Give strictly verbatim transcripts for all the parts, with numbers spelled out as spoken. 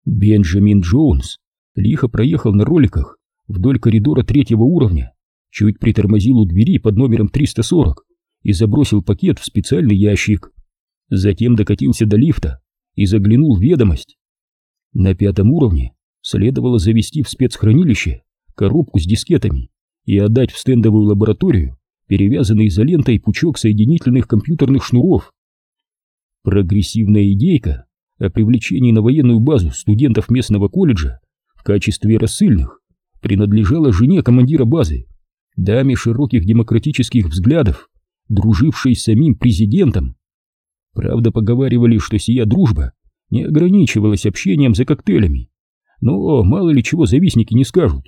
Бенджамин Джонс лихо проехал на роликах вдоль коридора третьего уровня, чуть притормозил у двери под номером триста сорок и забросил пакет в специальный ящик. Затем докатился до лифта и заглянул в ведомость. На пятом уровне следовало завести в спецхранилище коробку с дискетами и отдать в стендовую лабораторию перевязанный изолентой пучок соединительных компьютерных шнуров. Прогрессивная идейка о привлечении на военную базу студентов местного колледжа в качестве рассыльных принадлежала жене командира базы, даме широких демократических взглядов, дружившей с самим президентом. Правда, поговаривали, что сия дружба не ограничивалась общением за коктейлями, но мало ли чего завистники не скажут.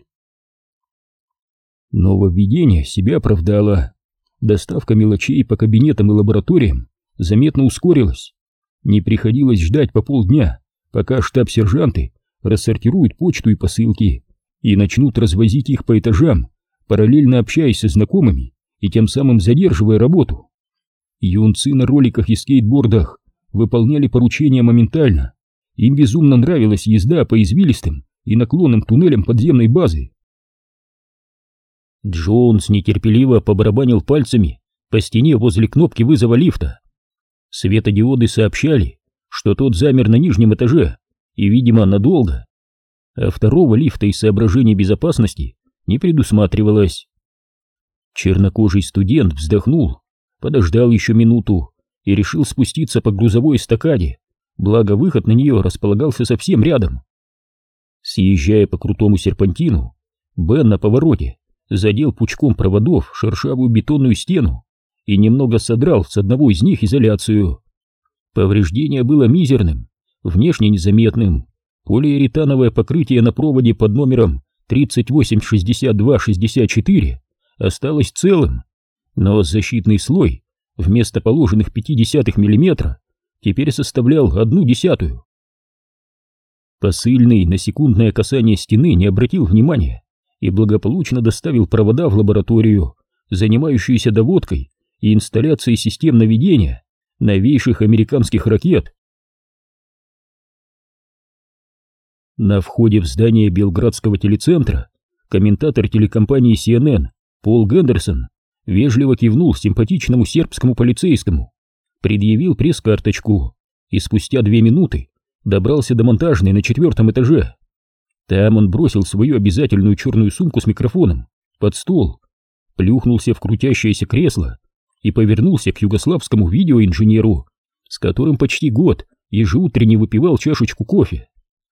Нововведение себя оправдало. Доставка мелочей по кабинетам и лабораториям заметно ускорилась. Не приходилось ждать по полдня, пока штаб-сержанты рассортируют почту и посылки и начнут развозить их по этажам, параллельно общаясь со знакомыми и тем самым задерживая работу. Юнцы на роликах и скейтбордах выполняли поручения моментально. Им безумно нравилась езда по извилистым и наклонным туннелям подземной базы. Джонс нетерпеливо побарабанил пальцами по стене возле кнопки вызова лифта. Светодиоды сообщали, что тот замер на нижнем этаже и, видимо, надолго, а второго лифта из соображений безопасности не предусматривалось. Чернокожий студент вздохнул, подождал еще минуту и решил спуститься по грузовой эстакаде, благо выход на нее располагался совсем рядом. Съезжая по крутому серпантину, Бен на повороте задел пучком проводов шершавую бетонную стену и немного содрал с одного из них изоляцию. Повреждение было мизерным, внешне незаметным. Полиуретановое покрытие на проводе под номером тридцать восемь шестьдесят два шестьдесят четыре осталось целым, но защитный слой вместо положенных пятидесятых миллиметра теперь составлял одну десятую. Посыльный на секундное касание стены не обратил внимания и благополучно доставил провода в лабораторию, занимающуюся доводкой и инсталляцией систем наведения новейших американских ракет. На входе в здание Белградского телецентра комментатор телекомпании си эн эн Пол Гендерсон вежливо кивнул симпатичному сербскому полицейскому, предъявил пресс-карточку и спустя две минуты добрался до монтажной на четвертом этаже. Там он бросил свою обязательную черную сумку с микрофоном под стол, плюхнулся в крутящееся кресло и повернулся к югославскому видеоинженеру, с которым почти год ежеутренне выпивал чашечку кофе.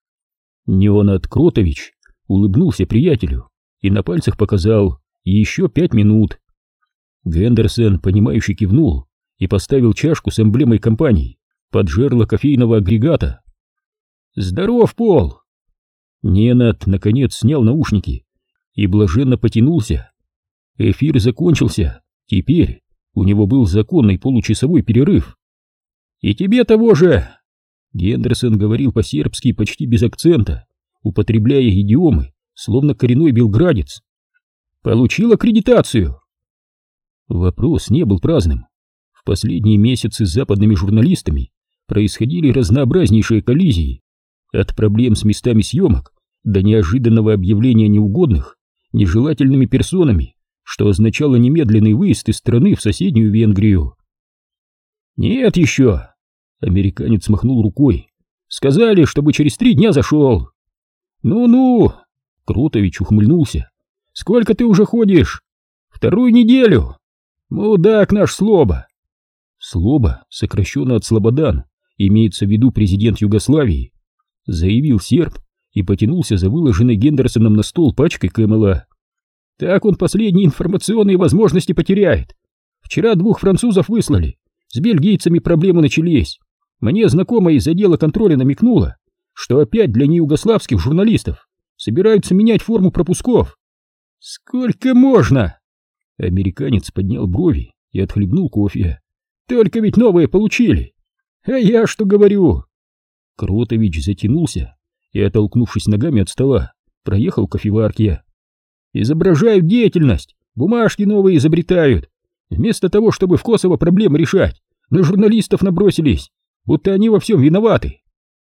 Ненад Кротович улыбнулся приятелю и на пальцах показал еще пять минут. Гендерсон, понимающе кивнул и поставил чашку с эмблемой компании под жерло кофейного агрегата. «Здоров, Пол!» Ненад наконец снял наушники и блаженно потянулся. Эфир закончился, теперь у него был законный получасовой перерыв. «И тебе того же!» Гендерсон говорил по-сербски почти без акцента, употребляя идиомы, словно коренной белградец. «Получил аккредитацию!» Вопрос не был праздным. В последние месяцы с западными журналистами происходили разнообразнейшие коллизии, от проблем с местами съемок до неожиданного объявления неугодных, нежелательными персонами, что означало немедленный выезд из страны в соседнюю Венгрию. «Нет еще!» — американец махнул рукой. «Сказали, чтобы через три дня зашел». «Ну-ну!» — Кротович ухмыльнулся. «Сколько ты уже ходишь?» «Вторую неделю!» «Мудак наш Слоба!» Слоба, сокращенно от Слободан, имеется в виду президент Югославии, заявил серб и потянулся за выложенной Гендерсоном на стол пачкой Кэмела. «Так он последние информационные возможности потеряет. Вчера двух французов выслали, с бельгийцами проблемы начались. Мне знакомая из отдела контроля намекнула, что опять для неюгославских журналистов собираются менять форму пропусков». «Сколько можно?» Американец поднял брови и отхлебнул кофе. «Только ведь новые получили. А я что говорю?» Кротович затянулся и, оттолкнувшись ногами от стола, проехал к кофеварке. «Изображают деятельность, бумажки новые изобретают. Вместо того, чтобы в Косово проблемы решать, на журналистов набросились, будто они во всем виноваты».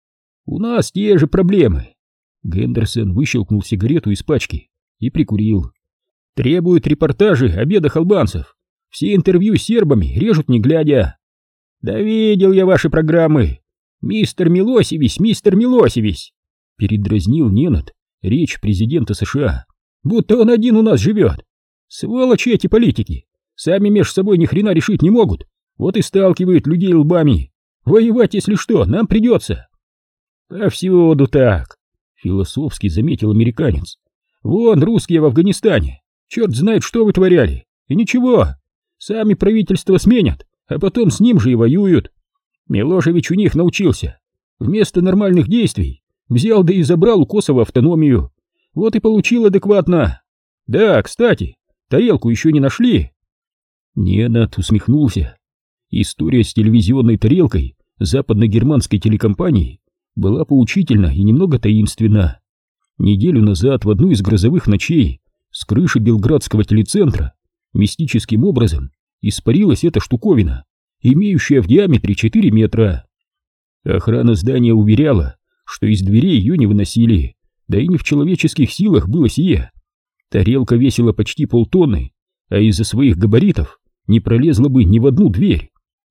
У нас те же проблемы. Гендерсон выщелкнул сигарету из пачки и прикурил. Требуют репортажи о бедах албанцев. Все интервью с сербами режут не глядя. Да видел я ваши программы. Мистер Милосевич, мистер Милосевич, передразнил Ненад речь президента США. Будто он один у нас живет. Сволочи эти политики. Сами между собой ни хрена решить не могут. Вот и сталкивают людей лбами. Воевать, если что, нам придется. Повсюду так, философски заметил американец. Вон русские в Афганистане. Черт знает, что вытворяли. И ничего. Сами правительство сменят, а потом с ним же и воюют. Милошевич у них научился. Вместо нормальных действий взял да и забрал у Косово автономию. Вот и получил адекватно. Да, кстати, тарелку еще не нашли. Ненад усмехнулся. История с телевизионной тарелкой западно-германской телекомпании была поучительна и немного таинственна. Неделю назад в одну из грозовых ночей с крыши белградского телецентра мистическим образом испарилась эта штуковина, имеющая в диаметре четыре метра. Охрана здания уверяла, что из дверей ее не выносили, да и не в человеческих силах было сие. Тарелка весила почти полтонны, а из-за своих габаритов не пролезла бы ни в одну дверь.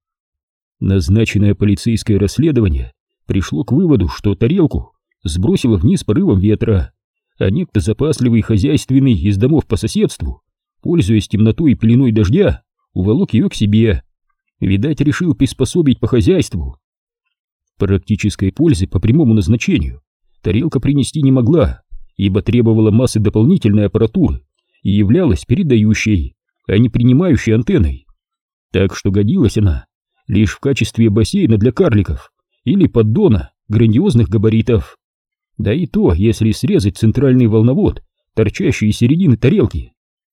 Назначенное полицейское расследование пришло к выводу, что тарелку сбросило вниз порывом ветра, а некто запасливый и хозяйственный из домов по соседству, пользуясь темнотой и пеленой дождя, уволок ее к себе. Видать, решил приспособить по хозяйству. Практической пользы по прямому назначению тарелка принести не могла, ибо требовала массы дополнительной аппаратуры и являлась передающей, а не принимающей антенной. Так что годилась она лишь в качестве бассейна для карликов или поддона грандиозных габаритов. Да и то, если срезать центральный волновод, торчащий из середины тарелки.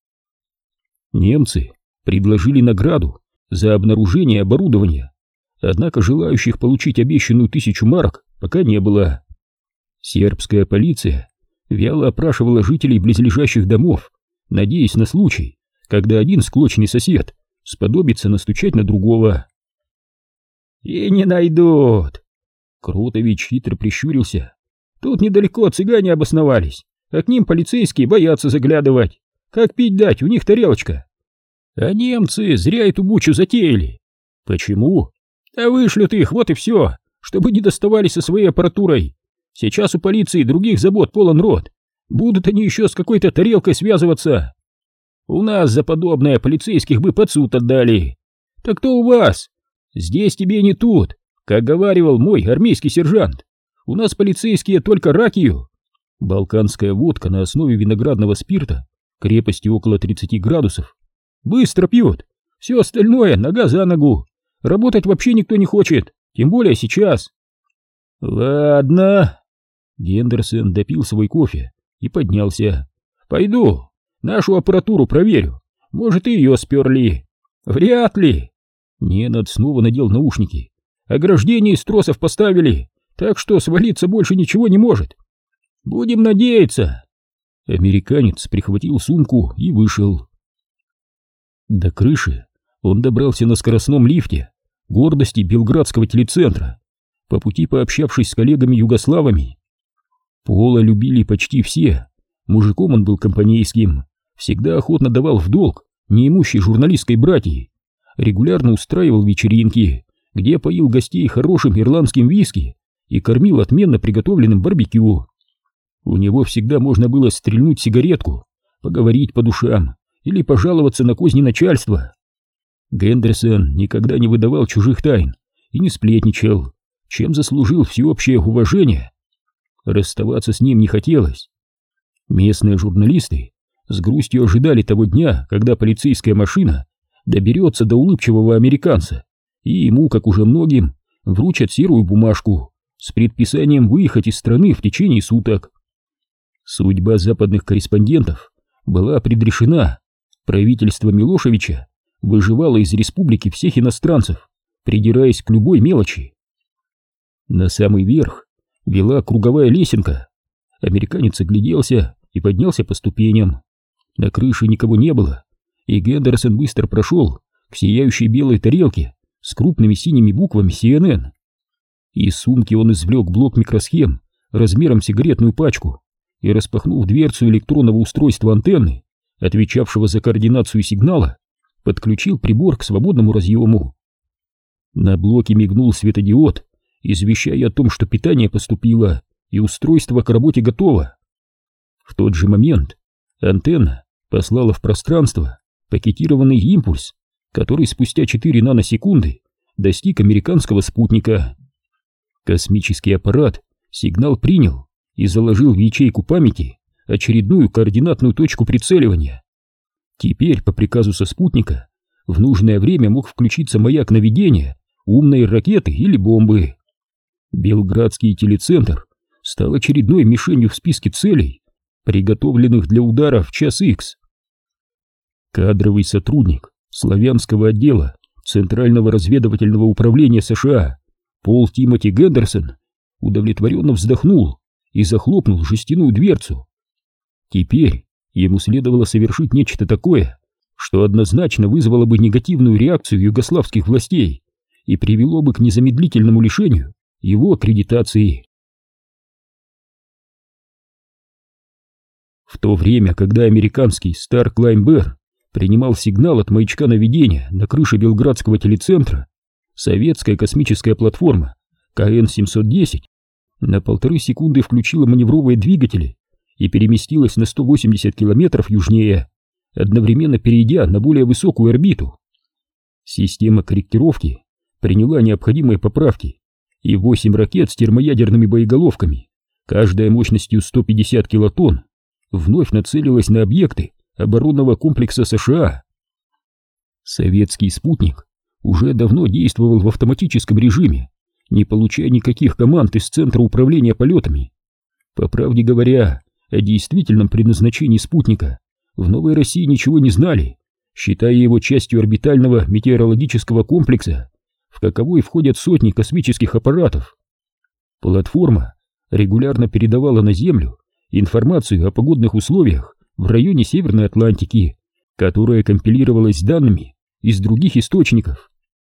Немцы предложили награду за обнаружение оборудования, однако желающих получить обещанную тысячу марок пока не было. Сербская полиция вяло опрашивала жителей близлежащих домов, надеясь на случай, когда один склочный сосед сподобится настучать на другого. «И не найдут!» Крутович хитро прищурился. «Тут недалеко цыгане обосновались, а к ним полицейские боятся заглядывать. Как пить дать, у них тарелочка. А немцы зря эту бучу затеяли. Почему? А вышлют их, вот и все, чтобы не доставали со своей аппаратурой. Сейчас у полиции других забот полон рот. Будут они еще с какой-то тарелкой связываться. У нас за подобное полицейских бы под суд отдали. Так кто у вас? Здесь тебе не тут, как говаривал мой армейский сержант. У нас полицейские только ракию. Балканская водка на основе виноградного спирта, крепостью около тридцати градусов. Быстро пьют. Все остальное нога за ногу. Работать вообще никто не хочет, тем более сейчас. Ладно. Гендерсон допил свой кофе и поднялся. Пойду, нашу аппаратуру проверю. Может, и ее сперли. Вряд ли. Ненад снова надел наушники. Ограждение из тросов поставили, так что свалиться больше ничего не может. Будем надеяться. Американец прихватил сумку и вышел. До крыши он добрался на скоростном лифте, гордости белградского телецентра, по пути пообщавшись с коллегами-югославами. Пола любили почти все. Мужиком он был компанейским, всегда охотно давал в долг неимущей журналистской братьи, регулярно устраивал вечеринки, где поил гостей хорошим ирландским виски и кормил отменно приготовленным барбекю. У него всегда можно было стрельнуть сигаретку, поговорить по душам или пожаловаться на козни начальства. Гендерсон никогда не выдавал чужих тайн и не сплетничал, чем заслужил всеобщее уважение. Расставаться с ним не хотелось. Местные журналисты с грустью ожидали того дня, когда полицейская машина доберется до улыбчивого американца, и ему, как уже многим, вручат серую бумажку с предписанием выехать из страны в течение суток. Судьба западных корреспондентов была предрешена. Правительство Милошевича выживало из республики всех иностранцев, придираясь к любой мелочи. На самый верх вела круговая лесенка. Американец огляделся и поднялся по ступеням. На крыше никого не было, и Гендерсон быстро прошел к сияющей белой тарелке с крупными синими буквами си эн эн. Из сумки он извлек блок микросхем размером сигаретную пачку и, распахнув дверцу электронного устройства антенны, отвечавшего за координацию сигнала, подключил прибор к свободному разъему. На блоке мигнул светодиод, извещая о том, что питание поступило и устройство к работе готово. В тот же момент антенна послала в пространство пакетированный импульс, который спустя четыре наносекунды достиг американского спутника. Космический аппарат сигнал принял и заложил в ячейку памяти очередную координатную точку прицеливания. Теперь по приказу со спутника в нужное время мог включиться маяк наведения умной ракеты или бомбы. Белградский телецентр стал очередной мишенью в списке целей, приготовленных для удара в час икс. Кадровый сотрудник славянского отдела Центрального разведывательного управления США Пол Тимоти Гендерсон удовлетворенно вздохнул и захлопнул жестяную дверцу. Теперь ему следовало совершить нечто такое, что однозначно вызвало бы негативную реакцию югославских властей и привело бы к незамедлительному лишению его аккредитации. В то время, когда американский Star Climber принимал сигнал от маячка наведения на крыше Белградского телецентра, советская космическая платформа Ка Эн семьсот десять на полторы секунды включила маневровые двигатели и переместилась на сто восемьдесят километров южнее, одновременно перейдя на более высокую орбиту. Система корректировки приняла необходимые поправки, и восемь ракет с термоядерными боеголовками, каждая мощностью сто пятьдесят килотонн, вновь нацелилась на объекты оборонного комплекса США. Советский спутник уже давно действовал в автоматическом режиме, не получая никаких команд из Центра управления полетами. По правде говоря, о действительном предназначении спутника в Новой России ничего не знали, считая его частью орбитального метеорологического комплекса, в каковой входят сотни космических аппаратов. Платформа регулярно передавала на Землю информацию о погодных условиях в районе Северной Атлантики, которая компилировалась с данными из других источников.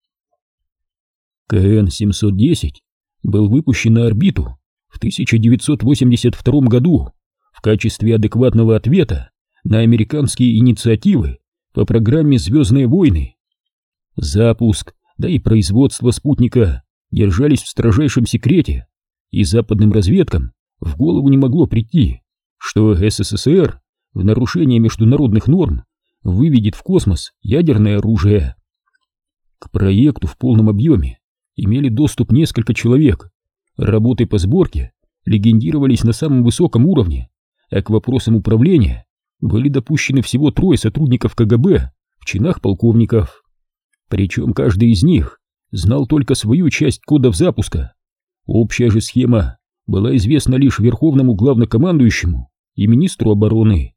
Ка Эн семьсот десять был выпущен на орбиту в тысяча девятьсот восемьдесят втором году в качестве адекватного ответа на американские инициативы по программе «Звездные войны». Запуск, да и производство спутника держались в строжайшем секрете, и западным разведкам в голову не могло прийти, что Эс Эс Эс Эр в нарушение международных норм выведет в космос ядерное оружие. К проекту в полном объеме имели доступ несколько человек, работы по сборке легендировались на самом высоком уровне, а к вопросам управления были допущены всего трое сотрудников Ка Гэ Бэ в чинах полковников. Причем каждый из них знал только свою часть кодов запуска. Общая же схема была известна лишь верховному главнокомандующему и министру обороны.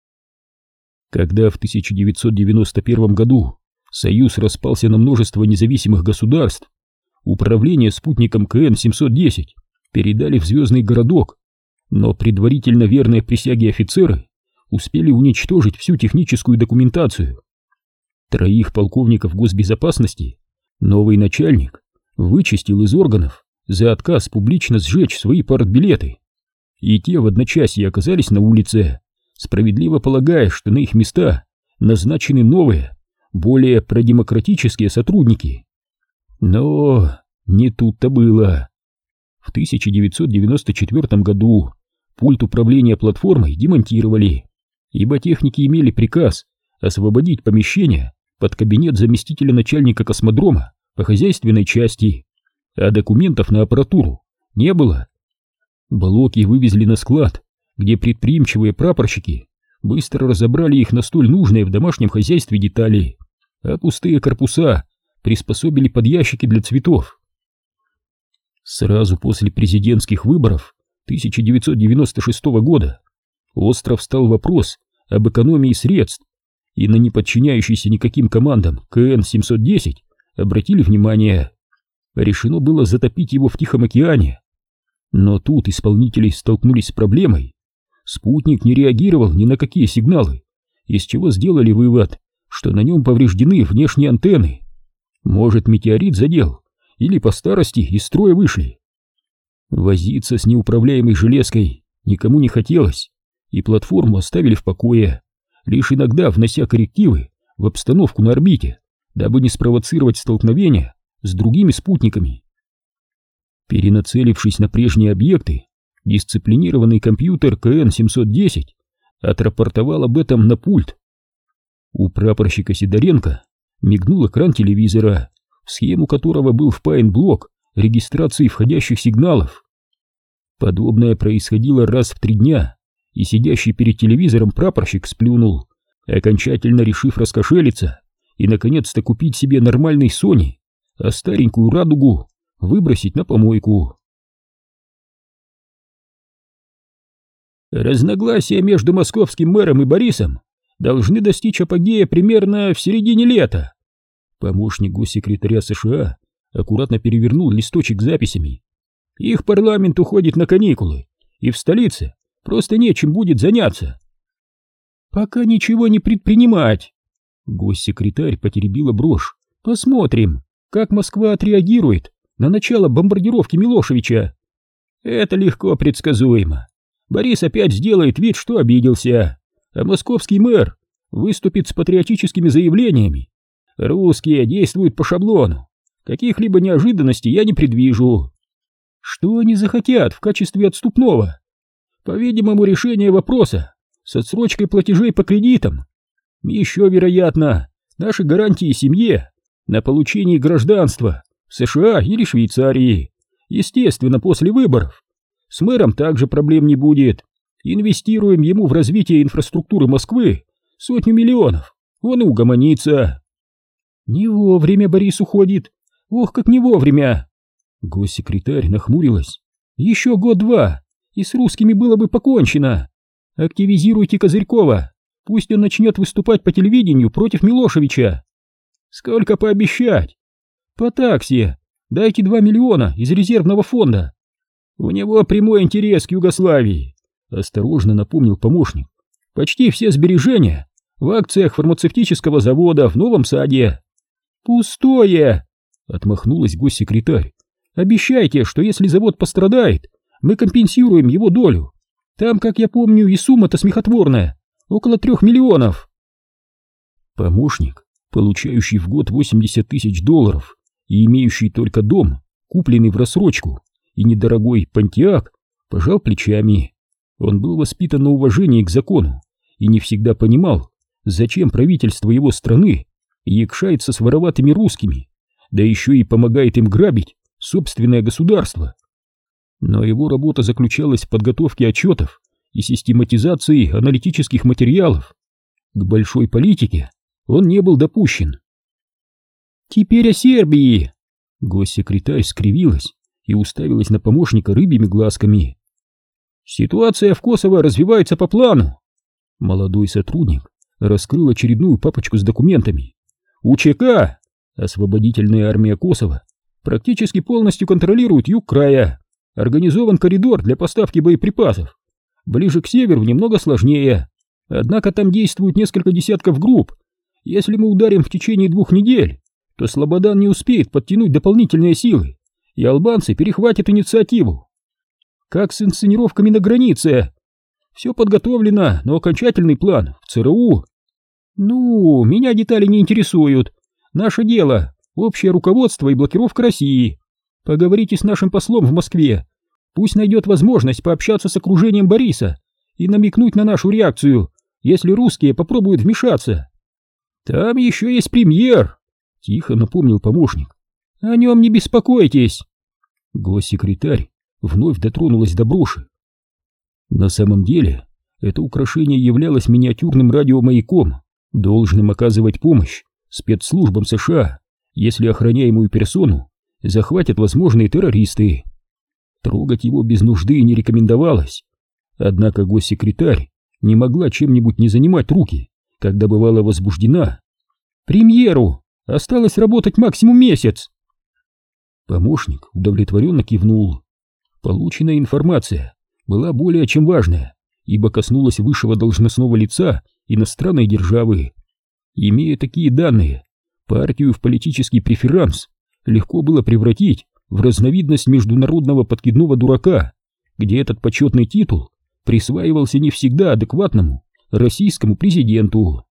Когда в тысяча девятьсот девяносто первом году Союз распался на множество независимых государств, управление спутником Ка Эн семьсот десять передали в звездный городок, но предварительно верные присяге офицеры успели уничтожить всю техническую документацию. Троих полковников госбезопасности новый начальник вычистил из органов за отказ публично сжечь свои партбилеты, и те в одночасье оказались на улице, справедливо полагая, что на их места назначены новые, более продемократические сотрудники. Но не тут-то было. В тысяча девятьсот девяносто четвёртом году пульт управления платформой демонтировали, ибо техники имели приказ освободить помещение под кабинет заместителя начальника космодрома по хозяйственной части, а документов на аппаратуру не было. Блоки вывезли на склад, где предприимчивые прапорщики быстро разобрали их на столь нужные в домашнем хозяйстве детали, а пустые корпуса приспособили под ящики для цветов. Сразу после президентских выборов тысяча девятьсот девяносто шестого года остро встал вопрос об экономии средств, и на неподчиняющийся никаким командам Ка Эн семьсот десять обратили внимание. Решено было затопить его в Тихом океане. Но тут исполнители столкнулись с проблемой. Спутник не реагировал ни на какие сигналы, из чего сделали вывод, что на нем повреждены внешние антенны. Может, метеорит задел, или по старости из строя вышли. Возиться с неуправляемой железкой никому не хотелось, и платформу оставили в покое, лишь иногда внося коррективы в обстановку на орбите, дабы не спровоцировать столкновения с другими спутниками. Перенацелившись на прежние объекты, дисциплинированный компьютер ка эн семьсот десять отрапортовал об этом на пульт. У прапорщика Сидоренко мигнул экран телевизора, в схему которого был впаян блок регистрации входящих сигналов. Подобное происходило раз в три дня, и сидящий перед телевизором прапорщик сплюнул, окончательно решив раскошелиться и наконец-то купить себе нормальный Сони, а старенькую Радугу выбросить на помойку. Разногласия между московским мэром и Борисом должны достичь апогея примерно в середине лета. Помощник госсекретаря США аккуратно перевернул листочек с записями. Их парламент уходит на каникулы, и в столице просто нечем будет заняться. Пока ничего не предпринимать. Госсекретарь потеребила брошь. Посмотрим, как Москва отреагирует на начало бомбардировки Милошевича. Это легко предсказуемо. Борис опять сделает вид, что обиделся, а московский мэр выступит с патриотическими заявлениями. Русские действуют по шаблону. Каких-либо неожиданностей я не предвижу. Что они захотят в качестве отступного? По-видимому, решение вопроса с отсрочкой платежей по кредитам. Еще, вероятно, наши гарантии семье на получение гражданства в США или Швейцарии. Естественно, после выборов. С мэром также проблем не будет. Инвестируем ему в развитие инфраструктуры Москвы сотню миллионов. Он и угомонится. Не вовремя Борис уходит. Ох, как не вовремя. Госсекретарь нахмурилась. Еще год-два, и с русскими было бы покончено. Активизируйте Козырькова. Пусть он начнет выступать по телевидению против Милошевича. Сколько пообещать? По такси. Дайте два миллиона из резервного фонда. У него прямой интерес к Югославии, осторожно напомнил помощник. Почти все сбережения в акциях фармацевтического завода в Новом Саде. Пустое, отмахнулась госсекретарь. Обещайте, что если завод пострадает, мы компенсируем его долю. Там, как я помню, и сумма-то смехотворная, около трех миллионов. Помощник, получающий в год восемьдесят тысяч долларов и имеющий только дом, купленный в рассрочку, и недорогой Понтиак, пожал плечами. Он был воспитан на уважении к закону и не всегда понимал, зачем правительство его страны якшается с вороватыми русскими, да еще и помогает им грабить собственное государство. Но его работа заключалась в подготовке отчетов и систематизации аналитических материалов. К большой политике он не был допущен. «Теперь о Сербии!» Госсекретарь скривилась и уставилась на помощника рыбьими глазками. «Ситуация в Косово развивается по плану». Молодой сотрудник раскрыл очередную папочку с документами. УЧК, освободительная армия Косово, практически полностью контролирует юг края. Организован коридор для поставки боеприпасов. Ближе к северу немного сложнее, однако там действуют несколько десятков групп. Если мы ударим в течение двух недель, то Слободан не успеет подтянуть дополнительные силы, и албанцы перехватят инициативу. Как с инсценировками на границе? Все подготовлено, но окончательный план в ЦРУ. Ну, меня детали не интересуют. Наше дело — общее руководство и блокировка России. Поговорите с нашим послом в Москве. Пусть найдет возможность пообщаться с окружением Бориса и намекнуть на нашу реакцию, если русские попробуют вмешаться. Там еще есть премьер, — тихо напомнил помощник. О нем не беспокойтесь. Госсекретарь вновь дотронулась до броши. На самом деле, это украшение являлось миниатюрным радиомаяком, должным оказывать помощь спецслужбам США, если охраняемую персону захватят возможные террористы. Трогать его без нужды не рекомендовалось. Однако госсекретарь не могла чем-нибудь не занимать руки, когда бывала возбуждена. Премьеру осталось работать максимум месяц. Помощник удовлетворенно кивнул. Полученная информация была более чем важная, ибо коснулась высшего должностного лица иностранной державы. Имея такие данные, партию в политический преферанс легко было превратить в разновидность международного подкидного дурака, где этот почетный титул присваивался не всегда адекватному российскому президенту.